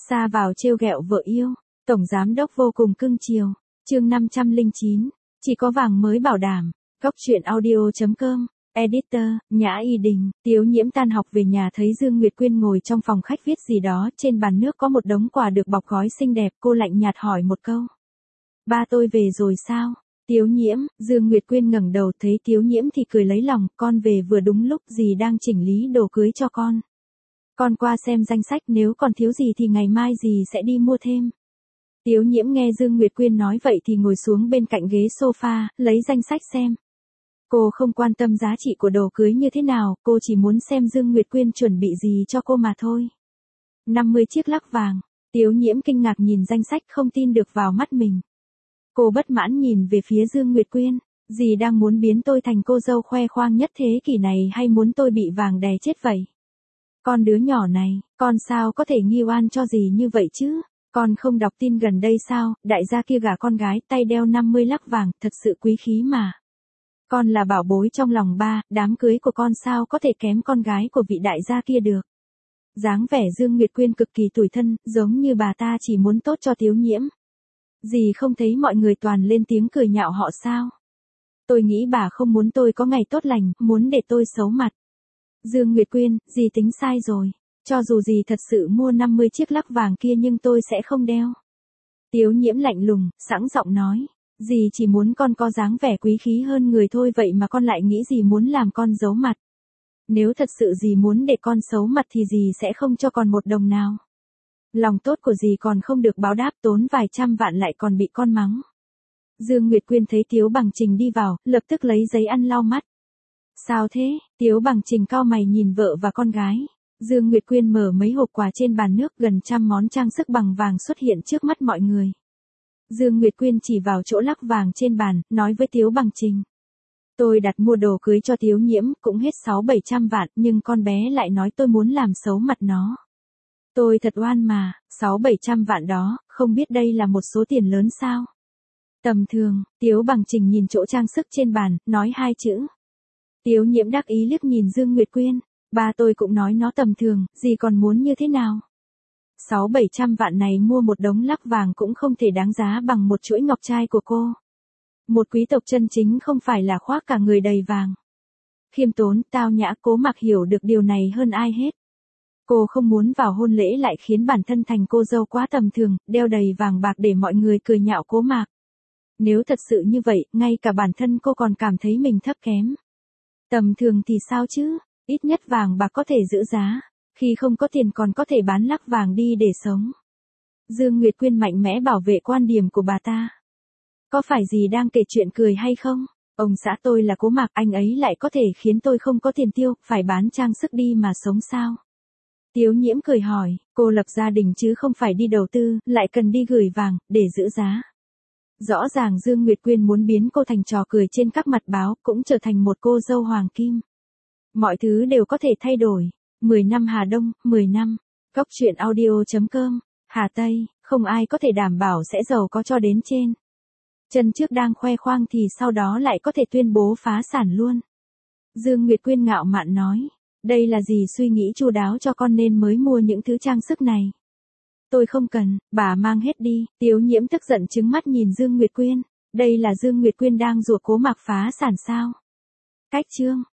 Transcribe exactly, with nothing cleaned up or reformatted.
Sa vào trêu ghẹo vợ yêu, tổng giám đốc vô cùng cưng chiều. Chương năm trăm lẻ chín, chỉ có vàng mới bảo đảm. Góc truyện audio chấm com. Editor, Nhã Y Đình. Tiếu Nhiễm tan học về nhà thấy Dương Nguyệt Quyên ngồi trong phòng khách viết gì đó, trên bàn nước có một đống quà được bọc gói xinh đẹp, cô lạnh nhạt hỏi một câu. Ba tôi về rồi sao? Tiếu Nhiễm, Dương Nguyệt Quyên ngẩng đầu thấy Tiếu Nhiễm thì cười lấy lòng, con về vừa đúng lúc, dì đang chỉnh lý đồ cưới cho con. Con qua xem danh sách, nếu còn thiếu gì thì ngày mai dì sẽ đi mua thêm. Tiếu Nhiễm nghe Dương Nguyệt Quyên nói vậy thì ngồi xuống bên cạnh ghế sofa, lấy danh sách xem. Cô không quan tâm giá trị của đồ cưới như thế nào, cô chỉ muốn xem Dương Nguyệt Quyên chuẩn bị gì cho cô mà thôi. năm mươi chiếc lắc vàng. Tiếu Nhiễm kinh ngạc nhìn danh sách không tin được vào mắt mình. Cô bất mãn nhìn về phía Dương Nguyệt Quyên. Dì đang muốn biến tôi thành cô dâu khoe khoang nhất thế kỷ này hay muốn tôi bị vàng đè chết vậy? Con đứa nhỏ này, con sao có thể nghi oan cho dì như vậy chứ? Con không đọc tin gần đây sao, đại gia kia gả con gái tay đeo năm mươi lắc vàng, thật sự quý khí mà. Con là bảo bối trong lòng ba, đám cưới của con sao có thể kém con gái của vị đại gia kia được. Dáng vẻ Dương Nguyệt Quyên cực kỳ tủi thân, giống như bà ta chỉ muốn tốt cho Tiếu Nhiễm. Dì không thấy mọi người toàn lên tiếng cười nhạo họ sao? Tôi nghĩ bà không muốn tôi có ngày tốt lành, muốn để tôi xấu mặt. Dương Nguyệt Quyên, dì tính sai rồi. Cho dù dì thật sự mua năm mươi chiếc lắc vàng kia nhưng tôi sẽ không đeo. Tiếu Nhiễm lạnh lùng, sẵn giọng nói. Dì chỉ muốn con có dáng vẻ quý khí hơn người thôi, vậy mà con lại nghĩ dì muốn làm con giấu mặt. Nếu thật sự dì muốn để con xấu mặt thì dì sẽ không cho con một đồng nào. Lòng tốt của dì còn không được báo đáp, tốn vài trăm vạn lại còn bị con mắng. Dương Nguyệt Quyên thấy Tiếu Bằng Trình đi vào, lập tức lấy giấy ăn lau mắt. Sao thế? Tiếu Bằng Trình cau mày nhìn vợ và con gái. Dương Nguyệt Quyên mở mấy hộp quà trên bàn nước, gần trăm món trang sức bằng vàng xuất hiện trước mắt mọi người. Dương Nguyệt Quyên chỉ vào chỗ lắc vàng trên bàn, nói với Tiếu Bằng Trình. Tôi đặt mua đồ cưới cho Tiếu Nhiễm, cũng hết sáu bảy trăm vạn, nhưng con bé lại nói tôi muốn làm xấu mặt nó. Tôi thật oan mà, sáu bảy trăm vạn đó, không biết đây là một số tiền lớn sao? Tầm thường. Tiếu Bằng Trình nhìn chỗ trang sức trên bàn, nói hai chữ. Tiếu Nhiễm đắc ý liếc nhìn Dương Nguyệt Quyên. Ba tôi cũng nói nó tầm thường, gì còn muốn như thế nào? Sáu bảy trăm vạn này mua một đống lắc vàng cũng không thể đáng giá bằng một chuỗi ngọc trai của cô. Một quý tộc chân chính không phải là khoác cả người đầy vàng. Khiêm tốn, tao nhã, Cố Mạc hiểu được điều này hơn ai hết. Cô không muốn vào hôn lễ lại khiến bản thân thành cô dâu quá tầm thường, đeo đầy vàng bạc để mọi người cười nhạo Cố Mạc. Nếu thật sự như vậy, ngay cả bản thân cô còn cảm thấy mình thấp kém. Tầm thường thì sao chứ? Ít nhất vàng bạc có thể giữ giá, khi không có tiền còn có thể bán lắc vàng đi để sống. Dương Nguyệt Quyên mạnh mẽ bảo vệ quan điểm của bà ta. Có phải gì đang kể chuyện cười hay không? Ông xã tôi là Cố Mạc, anh ấy lại có thể khiến tôi không có tiền tiêu, phải bán trang sức đi mà sống sao? Tiếu Nhiễm cười hỏi, cô lập gia đình chứ không phải đi đầu tư, lại cần đi gửi vàng, để giữ giá. Rõ ràng Dương Nguyệt Quyên muốn biến cô thành trò cười trên các mặt báo, cũng trở thành một cô dâu hoàng kim. Mọi thứ đều có thể thay đổi. mười năm Hà Đông, mười năm. Góc truyện audio chấm com. Hà Tây, không ai có thể đảm bảo sẽ giàu có cho đến trên. Chân trước đang khoe khoang thì sau đó lại có thể tuyên bố phá sản luôn. Dương Nguyệt Quyên ngạo mạn nói. Đây là gì suy nghĩ chu đáo cho con nên mới mua những thứ trang sức này. Tôi không cần, bà mang hết đi. Tiếu Nhiễm tức giận trừng mắt nhìn Dương Nguyệt Quyên. Đây là Dương Nguyệt Quyên đang rủa Cố Mạc phá sản sao? Cách chương.